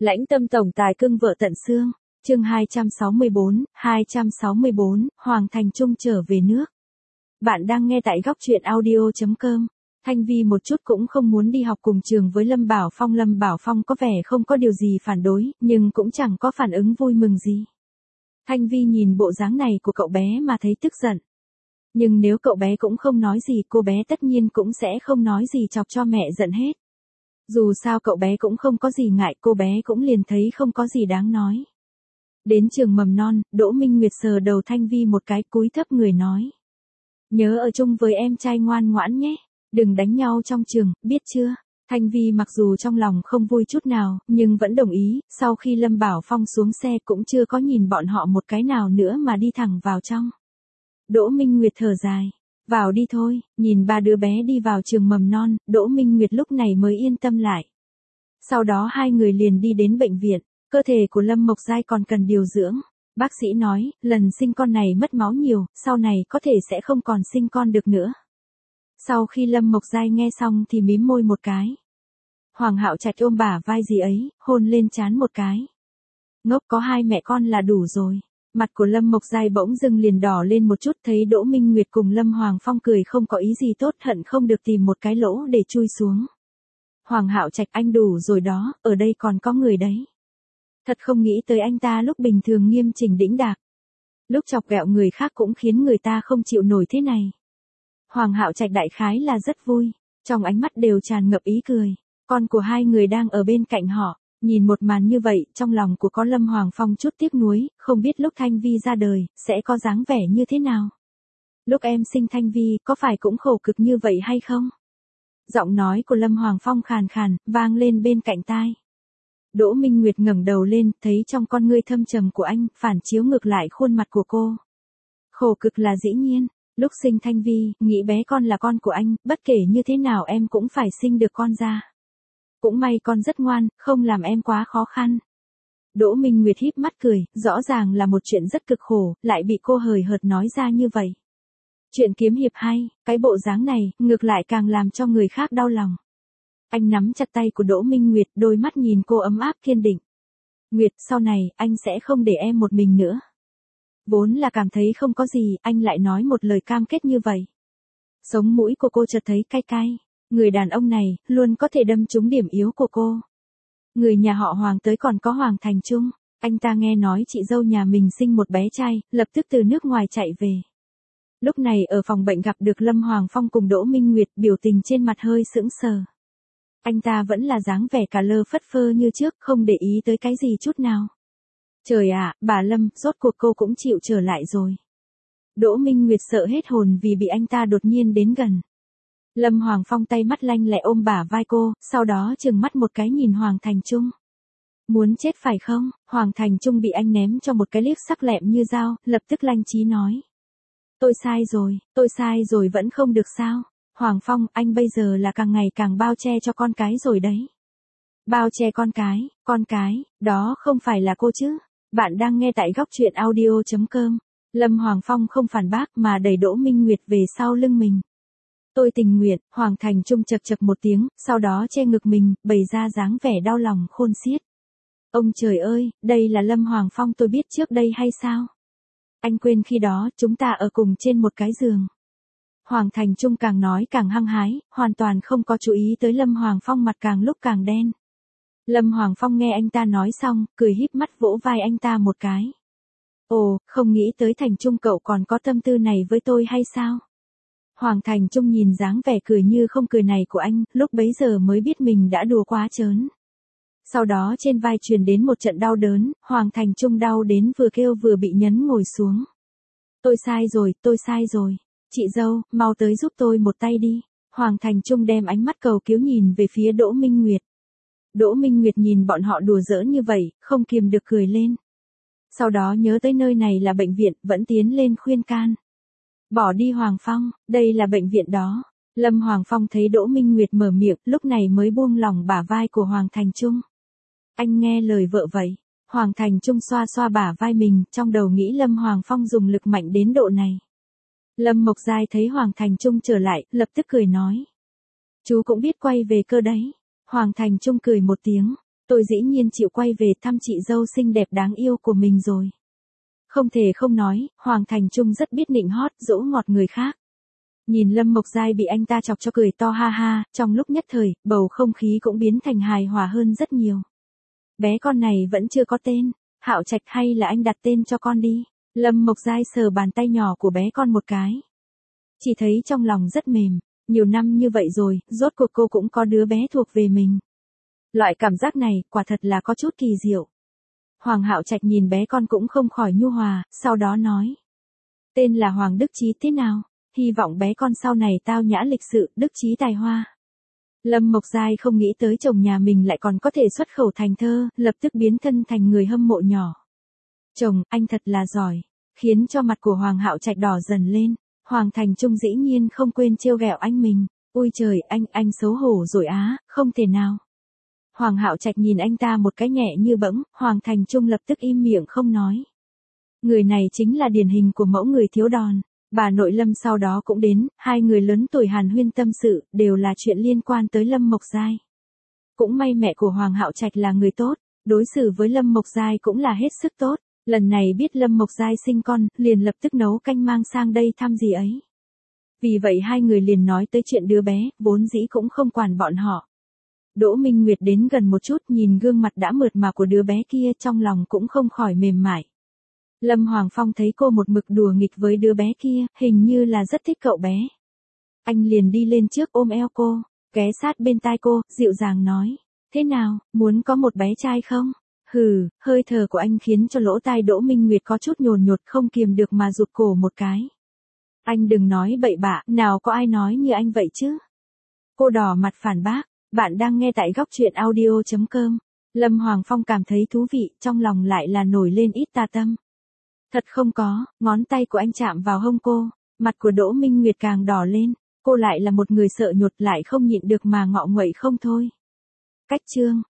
Lãnh tâm tổng tài cưng vợ tận xương. Chương 264, Hoàng Thành Trung trở về nước. Bạn đang nghe tại góc truyện audio.com. Thanh Vi một chút cũng không muốn đi học cùng trường với Lâm Bảo Phong. Lâm Bảo Phong có vẻ không có điều gì phản đối, nhưng cũng chẳng có phản ứng vui mừng gì. Thanh Vi nhìn bộ dáng này của cậu bé mà thấy tức giận. Nhưng nếu cậu bé cũng không nói gì, cô bé tất nhiên cũng sẽ không nói gì chọc cho mẹ giận hết. Dù sao cậu bé cũng không có gì ngại, cô bé cũng liền thấy không có gì đáng nói. Đến trường mầm non, Đỗ Minh Nguyệt sờ đầu Thanh Vi một cái, cúi thấp người nói. Nhớ ở chung với em trai ngoan ngoãn nhé, đừng đánh nhau trong trường, biết chưa? Thanh Vi mặc dù trong lòng không vui chút nào, nhưng vẫn đồng ý. Sau khi Lâm Bảo Phong xuống xe cũng chưa có nhìn bọn họ một cái nào nữa mà đi thẳng vào trong. Đỗ Minh Nguyệt thở dài. Vào đi thôi. Nhìn ba đứa bé đi vào trường mầm non, Đỗ Minh Nguyệt lúc này mới yên tâm lại. Sau đó hai người liền đi đến bệnh viện. Cơ thể của Lâm Mộc Giai còn cần điều dưỡng. Bác sĩ nói, lần sinh con này mất máu nhiều, sau này có thể sẽ không còn sinh con được nữa. Sau khi Lâm Mộc Giai nghe xong thì mím môi một cái. Hoàng Hạo Trạch ôm bả vai gì ấy, hôn lên trán một cái. Ngốc, có hai mẹ con là đủ rồi. Mặt của Lâm Mộc Giai bỗng dưng liền đỏ lên một chút, thấy Đỗ Minh Nguyệt cùng Lâm Hoàng Phong cười không có ý gì tốt, hận không được tìm một cái lỗ để chui xuống. Hoàng Hạo Trạch, anh đủ rồi đó, ở đây còn có người đấy. Thật không nghĩ tới anh ta lúc bình thường nghiêm chỉnh đĩnh đạc. Lúc chọc ghẹo người khác cũng khiến người ta không chịu nổi thế này. Hoàng Hạo Trạch đại khái là rất vui, trong ánh mắt đều tràn ngập ý cười. Con của hai người đang ở bên cạnh họ. Nhìn một màn như vậy, trong lòng của có Lâm Hoàng Phong chút tiếc nuối, không biết lúc Thanh Vi ra đời, sẽ có dáng vẻ như thế nào. Lúc em sinh Thanh Vi, có phải cũng khổ cực như vậy hay không? Giọng nói của Lâm Hoàng Phong khàn khàn, vang lên bên cạnh tai. Đỗ Minh Nguyệt ngẩng đầu lên, thấy trong con ngươi thâm trầm của anh, phản chiếu ngược lại khuôn mặt của cô. Khổ cực là dĩ nhiên, lúc sinh Thanh Vi, nghĩ bé con là con của anh, bất kể như thế nào em cũng phải sinh được con ra. Cũng may con rất ngoan, không làm em quá khó khăn. Đỗ Minh Nguyệt híp mắt cười, rõ ràng là một chuyện rất cực khổ, lại bị cô hời hợt nói ra như vậy. Chuyện kiếm hiệp hay, cái bộ dáng này, ngược lại càng làm cho người khác đau lòng. Anh nắm chặt tay của Đỗ Minh Nguyệt, đôi mắt nhìn cô ấm áp kiên định. Nguyệt, sau này, anh sẽ không để em một mình nữa. Vốn là cảm thấy không có gì, anh lại nói một lời cam kết như vậy. Sống mũi của cô chợt thấy cay cay. Người đàn ông này, luôn có thể đâm trúng điểm yếu của cô. Người nhà họ Hoàng tới còn có Hoàng Thành Trung. Anh ta nghe nói chị dâu nhà mình sinh một bé trai, lập tức từ nước ngoài chạy về. Lúc này ở phòng bệnh gặp được Lâm Hoàng Phong cùng Đỗ Minh Nguyệt, biểu tình trên mặt hơi sững sờ. Anh ta vẫn là dáng vẻ cả lơ phất phơ như trước, không để ý tới cái gì chút nào. Trời ạ, bà Lâm, rốt cuộc cô cũng chịu trở lại rồi. Đỗ Minh Nguyệt sợ hết hồn vì bị anh ta đột nhiên đến gần. Lâm Hoàng Phong tay mắt lanh lẹ ôm bả vai cô, sau đó trừng mắt một cái nhìn Hoàng Thành Trung. Muốn chết phải không? Hoàng Thành Trung bị anh ném cho một cái liếc sắc lẹm như dao, lập tức lanh trí nói. Tôi sai rồi vẫn không được sao? Hoàng Phong, anh bây giờ là càng ngày càng bao che cho con cái rồi đấy. Bao che con cái, đó không phải là cô chứ? Bạn đang nghe tại góc truyện audio.com. Lâm Hoàng Phong không phản bác mà đẩy Đỗ Minh Nguyệt về sau lưng mình. Tôi tình nguyện, Hoàng Thành Trung chật chật một tiếng, sau đó che ngực mình, bày ra dáng vẻ đau lòng khôn xiết. Ông trời ơi, đây là Lâm Hoàng Phong tôi biết trước đây hay sao? Anh quên khi đó, chúng ta ở cùng trên một cái giường. Hoàng Thành Trung càng nói càng hăng hái, hoàn toàn không có chú ý tới Lâm Hoàng Phong mặt càng lúc càng đen. Lâm Hoàng Phong nghe anh ta nói xong, cười híp mắt vỗ vai anh ta một cái. Ồ, không nghĩ tới Thành Trung cậu còn có tâm tư này với tôi hay sao? Hoàng Thành Trung nhìn dáng vẻ cười như không cười này của anh, lúc bấy giờ mới biết mình đã đùa quá trớn. Sau đó trên vai truyền đến một trận đau đớn, Hoàng Thành Trung đau đến vừa kêu vừa bị nhấn ngồi xuống. Tôi sai rồi. Chị dâu, mau tới giúp tôi một tay đi. Hoàng Thành Trung đem ánh mắt cầu cứu nhìn về phía Đỗ Minh Nguyệt. Đỗ Minh Nguyệt nhìn bọn họ đùa giỡn như vậy, không kiềm được cười lên. Sau đó nhớ tới nơi này là bệnh viện, vẫn tiến lên khuyên can. Bỏ đi Hoàng Phong, đây là bệnh viện đó. Lâm Hoàng Phong thấy Đỗ Minh Nguyệt mở miệng, lúc này mới buông lỏng bả vai của Hoàng Thành Trung. Anh nghe lời vợ vậy. Hoàng Thành Trung xoa xoa bả vai mình, trong đầu nghĩ Lâm Hoàng Phong dùng lực mạnh đến độ này. Lâm Mộc Giai thấy Hoàng Thành Trung trở lại, lập tức cười nói. Chú cũng biết quay về cơ đấy. Hoàng Thành Trung cười một tiếng. Tôi dĩ nhiên chịu quay về thăm chị dâu xinh đẹp đáng yêu của mình rồi. Không thể không nói, Hoàng Thành Trung rất biết nịnh hót, dỗ ngọt người khác. Nhìn Lâm Mộc Giai bị anh ta chọc cho cười to ha ha, trong lúc nhất thời, bầu không khí cũng biến thành hài hòa hơn rất nhiều. Bé con này vẫn chưa có tên, Hạo Trạch hay là anh đặt tên cho con đi. Lâm Mộc Giai sờ bàn tay nhỏ của bé con một cái. Chỉ thấy trong lòng rất mềm, nhiều năm như vậy rồi, rốt cuộc cô cũng có đứa bé thuộc về mình. Loại cảm giác này, quả thật là có chút kỳ diệu. Hoàng Hạo Trạch nhìn bé con cũng không khỏi nhu hòa, sau đó nói. Tên là Hoàng Đức Chí thế nào? Hy vọng bé con sau này tao nhã lịch sự, đức trí tài hoa. Lâm Mộc Giai không nghĩ tới chồng nhà mình lại còn có thể xuất khẩu thành thơ, lập tức biến thân thành người hâm mộ nhỏ. Chồng, anh thật là giỏi, khiến cho mặt của Hoàng Hạo Trạch đỏ dần lên. Hoàng Thành Trung dĩ nhiên không quên trêu ghẹo anh mình. Ôi trời, anh xấu hổ rồi á, không thể nào. Hoàng Hạo Trạch nhìn anh ta một cái nhẹ như bẫng, Hoàng Thành Trung lập tức im miệng không nói. Người này chính là điển hình của mẫu người thiếu đòn. Bà nội Lâm sau đó cũng đến, hai người lớn tuổi hàn huyên tâm sự, đều là chuyện liên quan tới Lâm Mộc Giai. Cũng may mẹ của Hoàng Hạo Trạch là người tốt, đối xử với Lâm Mộc Giai cũng là hết sức tốt. Lần này biết Lâm Mộc Giai sinh con, liền lập tức nấu canh mang sang đây thăm gì ấy. Vì vậy hai người liền nói tới chuyện đứa bé, vốn dĩ cũng không quản bọn họ. Đỗ Minh Nguyệt đến gần một chút nhìn gương mặt đã mượt mà của đứa bé kia trong lòng cũng không khỏi mềm mại. Lâm Hoàng Phong thấy cô một mực đùa nghịch với đứa bé kia, hình như là rất thích cậu bé. Anh liền đi lên trước ôm eo cô, ghé sát bên tai cô, dịu dàng nói. Thế nào, muốn có một bé trai không? Hừ, hơi thở của anh khiến cho lỗ tai Đỗ Minh Nguyệt có chút nhồn nhột không kiềm được mà rụt cổ một cái. Anh đừng nói bậy bạ, nào có ai nói như anh vậy chứ? Cô đỏ mặt phản bác, bạn đang nghe tại góc truyện audio.com. Lâm Hoàng Phong cảm thấy thú vị, trong lòng lại là nổi lên ít tà tâm. Thật không có, ngón tay của anh chạm vào hông cô, mặt của Đỗ Minh Nguyệt càng đỏ lên, cô lại là một người sợ nhột lại không nhịn được mà ngọ nguậy không thôi. Cách chương